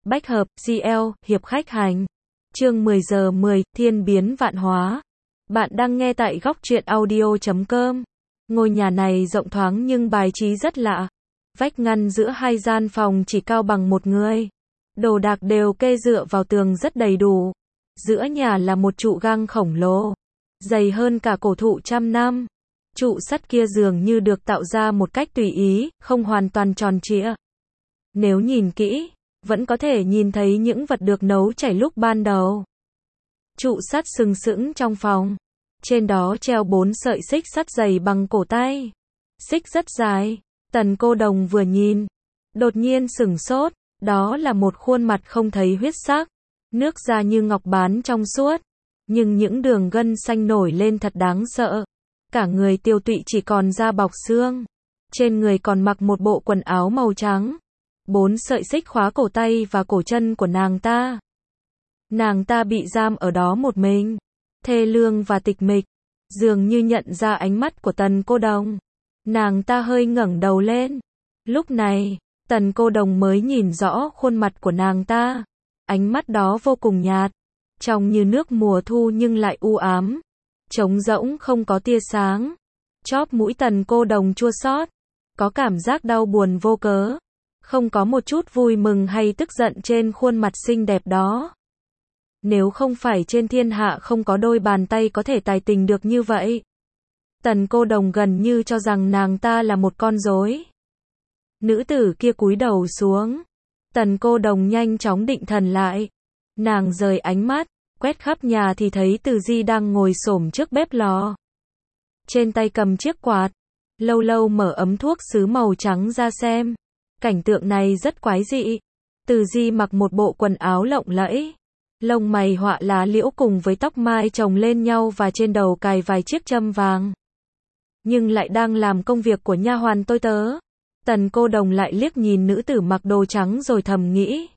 Bách hợp, GL, hiệp khách hành. Chương 10 giờ 10, thiên biến vạn hóa. Bạn đang nghe tại góc truyện audio.com. Ngôi nhà này rộng thoáng nhưng bài trí rất lạ. Vách ngăn giữa hai gian phòng chỉ cao bằng một người. Đồ đạc đều kê dựa vào tường rất đầy đủ. Giữa nhà là một trụ gang khổng lồ, dày hơn cả cổ thụ trăm năm. Trụ sắt kia dường như được tạo ra một cách tùy ý, không hoàn toàn tròn trịa. Nếu nhìn kỹ, vẫn có thể nhìn thấy những vật được nấu chảy lúc ban đầu. Trụ sắt sừng sững trong phòng. Trên đó treo 4 sợi xích sắt dày bằng cổ tay. Xích rất dài. Tần Cô Đồng vừa nhìn, đột nhiên sửng sốt. Đó là một khuôn mặt không thấy huyết sắc. Nước da như ngọc bán trong suốt. Nhưng những đường gân xanh nổi lên thật đáng sợ. Cả người tiêu tụy chỉ còn da bọc xương. Trên người còn mặc một bộ quần áo màu trắng. 4 sợi xích khóa cổ tay và cổ chân của nàng ta. Nàng ta bị giam ở đó một mình. Thê lương và tịch mịch. Dường như nhận ra ánh mắt của Tần Cô Đồng. Nàng ta hơi ngẩng đầu lên. Lúc này, Tần Cô Đồng mới nhìn rõ khuôn mặt của nàng ta. Ánh mắt đó vô cùng nhạt. Trông như nước mùa thu nhưng lại u ám. Trống rỗng không có tia sáng. Chóp mũi Tần Cô Đồng chua xót. Có cảm giác đau buồn vô cớ. Không có một chút vui mừng hay tức giận trên khuôn mặt xinh đẹp đó. Nếu không phải trên thiên hạ không có đôi bàn tay có thể tài tình được như vậy. Tần Cô Đồng gần như cho rằng nàng ta là một con rối. Nữ tử kia cúi đầu xuống. Tần Cô Đồng nhanh chóng định thần lại. Nàng rời ánh mắt, quét khắp nhà thì thấy Từ Di đang ngồi xổm trước bếp lò. Trên tay cầm chiếc quạt. Lâu lâu mở ấm thuốc sứ màu trắng ra xem. Cảnh tượng này rất quái dị. Từ Di mặc một bộ quần áo lộng lẫy. Lông mày họa lá liễu cùng với tóc mai chồng lên nhau và trên đầu cài vài chiếc châm vàng. Nhưng lại đang làm công việc của nha hoàn tôi tớ. Tần Cô Đồng lại liếc nhìn nữ tử mặc đồ trắng rồi thầm nghĩ.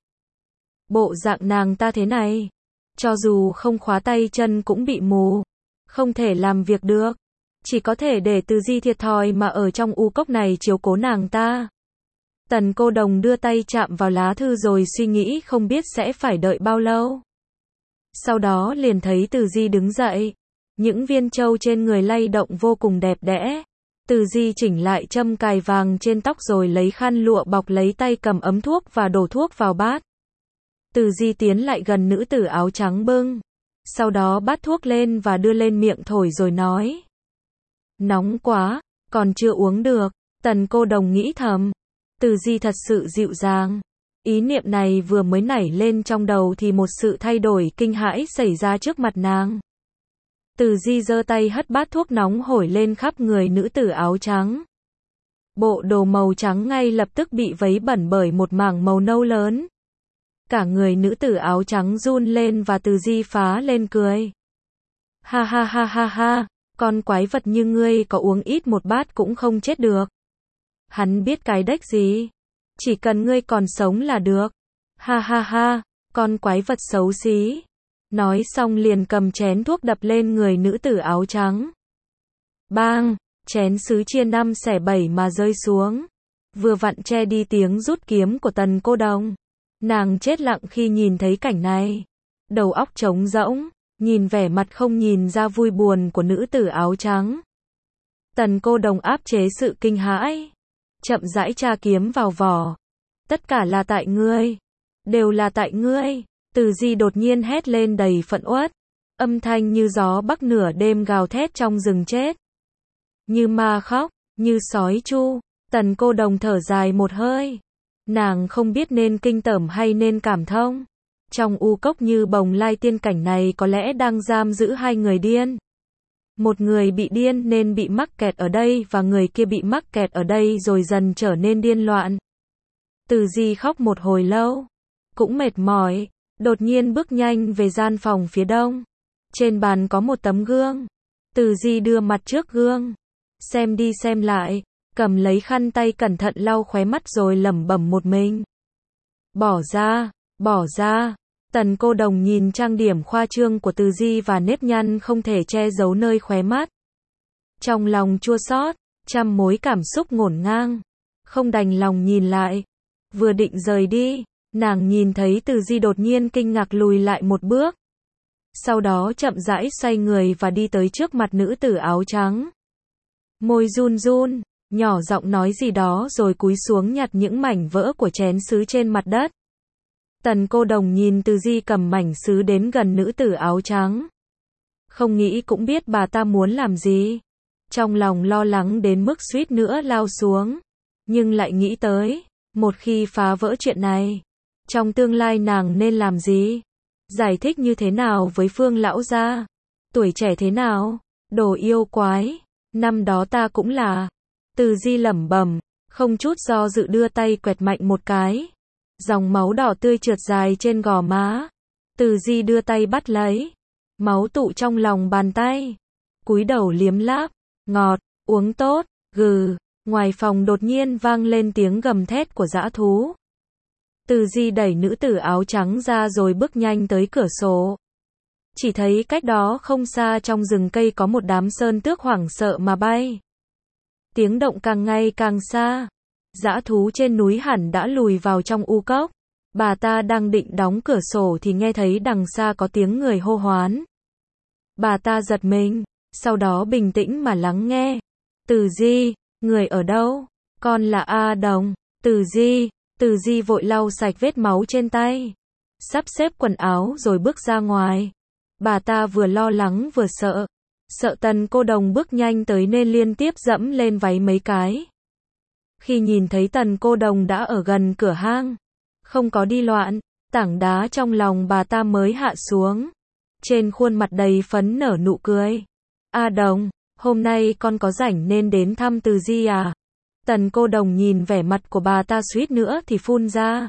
Bộ dạng nàng ta thế này. Cho dù không khóa tay chân cũng bị mù. Không thể làm việc được. Chỉ có thể để Từ Di thiệt thòi mà ở trong u cốc này chiếu cố nàng ta. Tần Cô Đồng đưa tay chạm vào lá thư rồi suy nghĩ không biết sẽ phải đợi bao lâu. Sau đó liền thấy Từ Di đứng dậy. Những viên châu trên người lay động vô cùng đẹp đẽ. Từ Di chỉnh lại châm cài vàng trên tóc rồi lấy khăn lụa bọc lấy tay cầm ấm thuốc và đổ thuốc vào bát. Từ Di tiến lại gần nữ tử áo trắng bưng. Sau đó bắt thuốc lên và đưa lên miệng thổi rồi nói. Nóng quá, còn chưa uống được. Tần Cô Đồng nghĩ thầm. Từ Di thật sự dịu dàng. Ý niệm này vừa mới nảy lên trong đầu thì một sự thay đổi kinh hãi xảy ra trước mặt nàng. Từ Di giơ tay hất bát thuốc nóng hổi lên khắp người nữ tử áo trắng. Bộ đồ màu trắng ngay lập tức bị vấy bẩn bởi một mảng màu nâu lớn. Cả người nữ tử áo trắng run lên và Từ Di phá lên cười. Ha ha ha ha ha, con quái vật như ngươi có uống ít một bát cũng không chết được. Hắn biết cái đếch gì. Chỉ cần ngươi còn sống là được. Ha ha ha, con quái vật xấu xí. Nói xong liền cầm chén thuốc đập lên người nữ tử áo trắng. Bang, chén sứ chia 5 xẻ 7 mà rơi xuống. Vừa vặn che đi tiếng rút kiếm của Tần Cô Đồng. Nàng chết lặng khi nhìn thấy cảnh này. Đầu óc trống rỗng, nhìn vẻ mặt không nhìn ra vui buồn của nữ tử áo trắng. Tần Cô Đồng áp chế sự kinh hãi. Chậm rãi tra kiếm vào vỏ. Tất cả là tại ngươi. Đều là tại ngươi. Từ Di đột nhiên hét lên đầy phẫn uất. Âm thanh như gió bắc nửa đêm gào thét trong rừng chết. Như ma khóc, như sói tru. Tần Cô Đồng thở dài một hơi. Nàng không biết nên kinh tởm hay nên cảm thông. Trong u cốc như bồng lai tiên cảnh này có lẽ đang giam giữ hai người điên. Một người bị điên nên bị mắc kẹt ở đây và người kia bị mắc kẹt ở đây rồi dần trở nên điên loạn. Từ Di khóc một hồi lâu. Cũng mệt mỏi. Đột nhiên bước nhanh về gian phòng phía đông. Trên bàn có một tấm gương. Từ Di đưa mặt trước gương. Xem đi xem lại. Cầm lấy khăn tay cẩn thận lau khóe mắt rồi lẩm bẩm một mình. Bỏ ra, bỏ ra. Tần Cô Đồng nhìn trang điểm khoa trương của Từ Di và nếp nhăn không thể che giấu nơi khóe mắt. Trong lòng chua xót, trăm mối cảm xúc ngổn ngang. Không đành lòng nhìn lại. Vừa định rời đi, Nàng nhìn thấy Từ Di đột nhiên kinh ngạc lùi lại một bước. Sau đó chậm rãi xoay người và đi tới trước mặt nữ tử áo trắng. Môi run run, nhỏ giọng nói gì đó rồi cúi xuống nhặt những mảnh vỡ của chén sứ trên mặt đất. Tần Cô Đồng nhìn Từ Di cầm mảnh sứ đến gần nữ tử áo trắng. Không nghĩ cũng biết bà ta muốn làm gì. Trong lòng lo lắng đến mức suýt nữa lao xuống. Nhưng lại nghĩ tới, một khi phá vỡ chuyện này, trong tương lai nàng nên làm gì? Giải thích như thế nào với Phương lão gia? Tuổi trẻ thế nào? Đồ yêu quái. Năm đó ta cũng là. Từ Di lẩm bẩm, không chút do dự đưa tay quẹt mạnh một cái. Dòng máu đỏ tươi trượt dài trên gò má. Từ Di đưa tay bắt lấy. Máu tụ trong lòng bàn tay. Cúi đầu liếm láp. Ngọt, uống tốt, gừ. Ngoài phòng đột nhiên vang lên tiếng gầm thét của dã thú. Từ Di đẩy nữ tử áo trắng ra rồi bước nhanh tới cửa sổ. Chỉ thấy cách đó không xa trong rừng cây có một đám sơn tước hoảng sợ mà bay. Tiếng động càng ngày càng xa. Dã thú trên núi hẳn đã lùi vào trong u cốc. Bà ta đang định đóng cửa sổ thì nghe thấy đằng xa có tiếng người hô hoán. Bà ta giật mình, sau đó bình tĩnh mà lắng nghe. Từ Di, người ở đâu? Con là A Đồng. Từ Di vội lau sạch vết máu trên tay. Sắp xếp quần áo rồi bước ra ngoài. Bà ta vừa lo lắng vừa sợ. Sợ Tần Cô Đồng bước nhanh tới nên liên tiếp dẫm lên váy mấy cái. Khi nhìn thấy Tần Cô Đồng đã ở gần cửa hang, không có đi loạn, tảng đá trong lòng bà ta mới hạ xuống. Trên khuôn mặt đầy phấn nở nụ cười. A Đồng, hôm nay con có rảnh nên đến thăm Từ Di à? Tần Cô Đồng nhìn vẻ mặt của bà ta suýt nữa thì phun ra.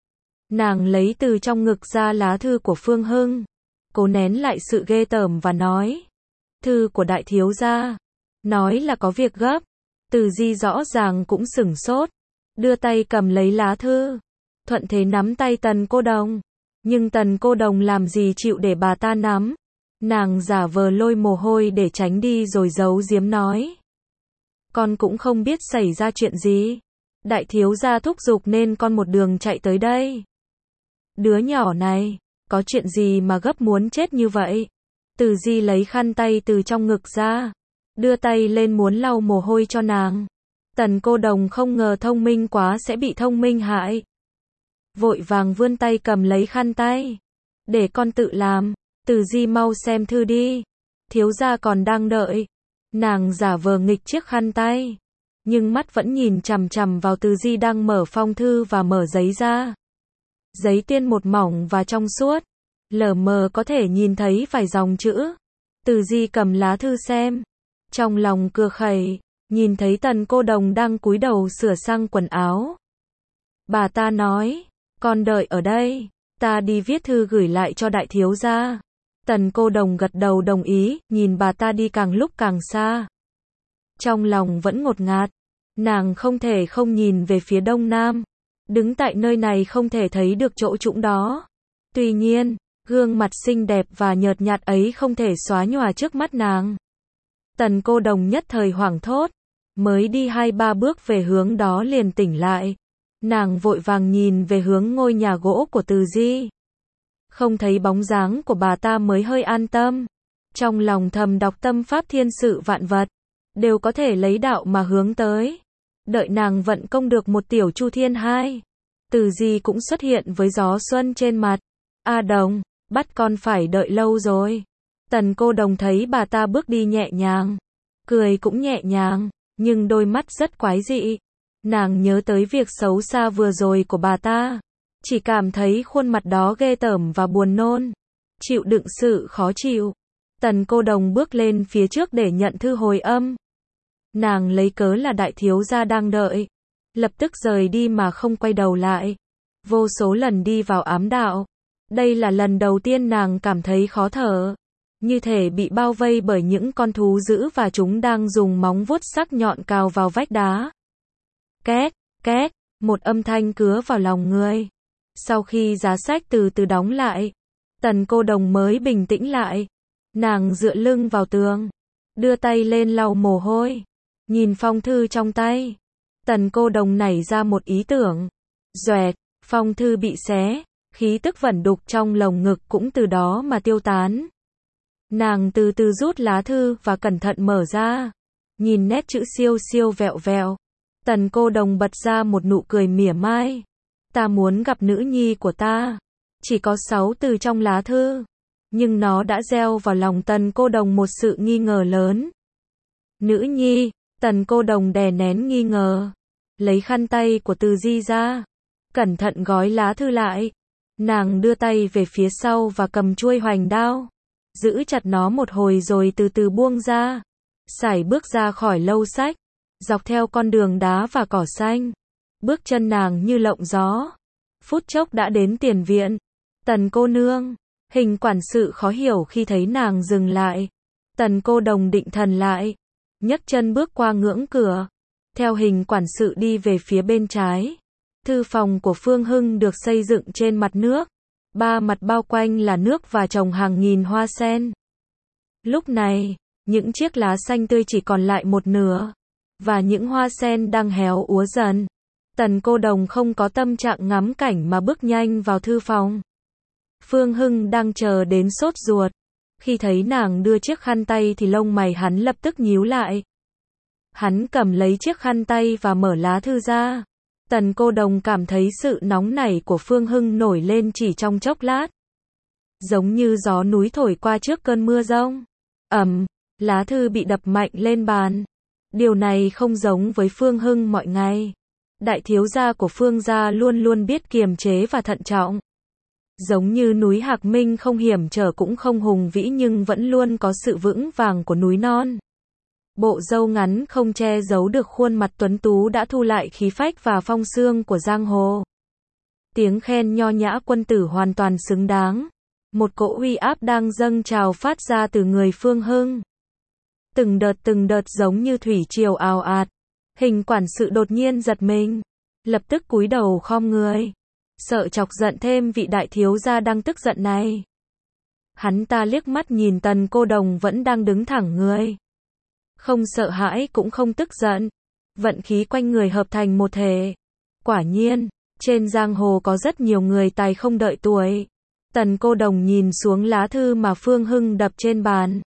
Nàng lấy từ trong ngực ra lá thư của Phương Hưng. Cố nén lại sự ghê tởm và nói. Thư của đại thiếu gia. Nói là có việc gấp. Từ Di rõ ràng cũng sửng sốt. Đưa tay cầm lấy lá thư. Thuận thế nắm tay Tần Cô Đồng. Nhưng Tần Cô Đồng làm gì chịu để bà ta nắm. Nàng giả vờ lôi mồ hôi để tránh đi rồi giấu giếm nói. Con cũng không biết xảy ra chuyện gì. Đại thiếu gia thúc giục nên con một đường chạy tới đây. Đứa nhỏ này, có chuyện gì mà gấp muốn chết như vậy? Từ Di lấy khăn tay từ trong ngực ra. Đưa tay lên muốn lau mồ hôi cho nàng. Tần Cô Đồng không ngờ thông minh quá sẽ bị thông minh hại. Vội vàng vươn tay cầm lấy khăn tay. Để con tự làm. Từ Di mau xem thư đi. Thiếu gia còn đang đợi. Nàng giả vờ nghịch chiếc khăn tay. Nhưng mắt vẫn nhìn chằm chằm vào Từ Di đang mở phong thư và mở giấy ra. Giấy tiên một mỏng và trong suốt. Lờ mờ có thể nhìn thấy vài dòng chữ. Từ Di cầm lá thư xem. Trong lòng cười khẩy. Nhìn thấy Tần Cô Đồng đang cúi đầu sửa sang quần áo. Bà ta nói. Con đợi ở đây. Ta đi viết thư gửi lại cho đại thiếu gia. Tần Cô Đồng gật đầu đồng ý, nhìn bà ta đi càng lúc càng xa. Trong lòng vẫn ngột ngạt. Nàng không thể không nhìn về phía đông nam. Đứng tại nơi này không thể thấy được chỗ trũng đó. Tuy nhiên, gương mặt xinh đẹp và nhợt nhạt ấy không thể xóa nhòa trước mắt nàng. Tần Cô Đồng nhất thời hoảng thốt. Mới đi 2-3 bước về hướng đó liền tỉnh lại. Nàng vội vàng nhìn về hướng ngôi nhà gỗ của Từ Di. Không thấy bóng dáng của bà ta mới hơi an tâm. Trong lòng thầm đọc tâm pháp thiên sự vạn vật. Đều có thể lấy đạo mà hướng tới. Đợi nàng vận công được một tiểu chu thiên hai. Từ Di cũng xuất hiện với gió xuân trên mặt. A Đồng, bắt con phải đợi lâu rồi. Tần Cô Đồng thấy bà ta bước đi nhẹ nhàng. Cười cũng nhẹ nhàng. Nhưng đôi mắt rất quái dị. Nàng nhớ tới việc xấu xa vừa rồi của bà ta. Chỉ cảm thấy khuôn mặt đó ghê tởm và buồn nôn. Chịu đựng sự khó chịu. Tần Cô Đồng bước lên phía trước để nhận thư hồi âm. Nàng lấy cớ là đại thiếu gia đang đợi. Lập tức rời đi mà không quay đầu lại. Vô số lần đi vào ám đạo. Đây là lần đầu tiên nàng cảm thấy khó thở. Như thể bị bao vây bởi những con thú dữ và chúng đang dùng móng vuốt sắc nhọn cào vào vách đá. Két, két, một âm thanh cứa vào lòng người. Sau khi giá sách từ từ đóng lại, Tần Cô Đồng mới bình tĩnh lại. Nàng dựa lưng vào tường, đưa tay lên lau mồ hôi, nhìn phong thư trong tay. Tần Cô Đồng nảy ra một ý tưởng. Doẹt, Phong thư bị xé, khí tức vẩn đục trong lồng ngực cũng từ đó mà tiêu tán. Nàng từ từ rút lá thư và cẩn thận mở ra. Nhìn nét chữ siêu siêu vẹo vẹo. Tần Cô Đồng bật ra một nụ cười mỉa mai. Ta muốn gặp nữ nhi của ta. Chỉ có 6 từ trong lá thư. Nhưng nó đã gieo vào lòng Tần Cô Đồng một sự nghi ngờ lớn. Nữ nhi, Tần Cô Đồng đè nén nghi ngờ. Lấy khăn tay của Từ Di ra. Cẩn thận gói lá thư lại. Nàng đưa tay về phía sau và cầm chuôi hoành đao. Giữ chặt nó một hồi rồi từ từ buông ra. Sải bước ra khỏi lâu sách. Dọc theo con đường đá và cỏ xanh. Bước chân nàng như lộng gió. Phút chốc đã đến tiền viện. Tần cô nương. Hình quản sự khó hiểu khi thấy nàng dừng lại. Tần Cô Đồng định thần lại. Nhấc chân bước qua ngưỡng cửa. Theo hình quản sự đi về phía bên trái. Thư phòng của Phương Hưng được xây dựng trên mặt nước. 3 mặt bao quanh là nước và trồng hàng nghìn hoa sen. Lúc này, những chiếc lá xanh tươi chỉ còn lại một nửa. Và những hoa sen đang héo úa dần. Tần Cô Đồng không có tâm trạng ngắm cảnh mà bước nhanh vào thư phòng. Phương Hưng đang chờ đến sốt ruột. Khi thấy nàng đưa chiếc khăn tay thì lông mày hắn lập tức nhíu lại. Hắn cầm lấy chiếc khăn tay và mở lá thư ra. Tần Cô Đồng cảm thấy sự nóng nảy của Phương Hưng nổi lên chỉ trong chốc lát. Giống như gió núi thổi qua trước cơn mưa giông. Lá thư bị đập mạnh lên bàn. Điều này không giống với Phương Hưng mọi ngày. Đại thiếu gia của Phương gia luôn luôn biết kiềm chế và thận trọng. Giống như núi Hạc Minh không hiểm trở cũng không hùng vĩ nhưng vẫn luôn có sự vững vàng của núi non. Bộ râu ngắn không che giấu được khuôn mặt tuấn tú đã thu lại khí phách và phong sương của giang hồ. Tiếng khen nho nhã quân tử hoàn toàn xứng đáng. Một cỗ uy áp đang dâng trào phát ra từ người Phương Hưng. Từng đợt giống như thủy triều ào ạt. Hình quản sự đột nhiên giật mình. Lập tức cúi đầu khom người. Sợ chọc giận thêm vị đại thiếu gia đang tức giận này. Hắn ta liếc mắt nhìn Tần Cô Đồng vẫn đang đứng thẳng người. Không sợ hãi cũng không tức giận. Vận khí quanh người hợp thành một thể. Quả nhiên, trên giang hồ có rất nhiều người tài không đợi tuổi. Tần Cô Đồng nhìn xuống lá thư mà Phương Hưng đập trên bàn.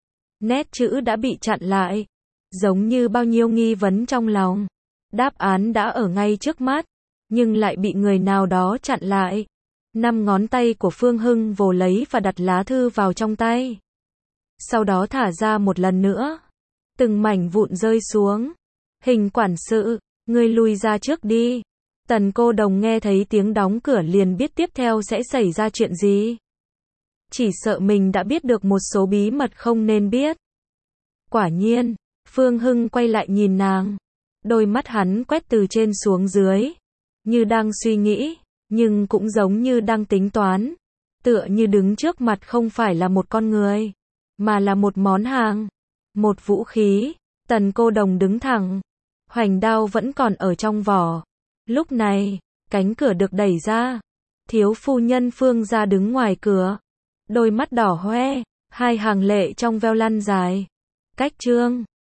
Nét chữ đã bị chặn lại. Giống như bao nhiêu nghi vấn trong lòng. Đáp án đã ở ngay trước mắt. Nhưng lại bị người nào đó chặn lại. 5 ngón tay của Phương Hưng vồ lấy và đặt lá thư vào trong tay. Sau đó thả ra một lần nữa. Từng mảnh vụn rơi xuống. Hình quản sự, ngươi lui ra trước đi. Tần Cô Đồng nghe thấy tiếng đóng cửa liền biết tiếp theo sẽ xảy ra chuyện gì. Chỉ sợ mình đã biết được một số bí mật không nên biết. Quả nhiên, Phương Hưng quay lại nhìn nàng. Đôi mắt hắn quét từ trên xuống dưới. Như đang suy nghĩ, nhưng cũng giống như đang tính toán. Tựa như đứng trước mặt không phải là một con người, mà là một món hàng. Một vũ khí. Tần Cô Đồng đứng thẳng. Hoành đao vẫn còn ở trong vỏ. Lúc này, cánh cửa được đẩy ra. Thiếu phu nhân Phương gia đứng ngoài cửa. Đôi mắt đỏ hoe, 2 hàng lệ trong veo lăn dài. Cách chương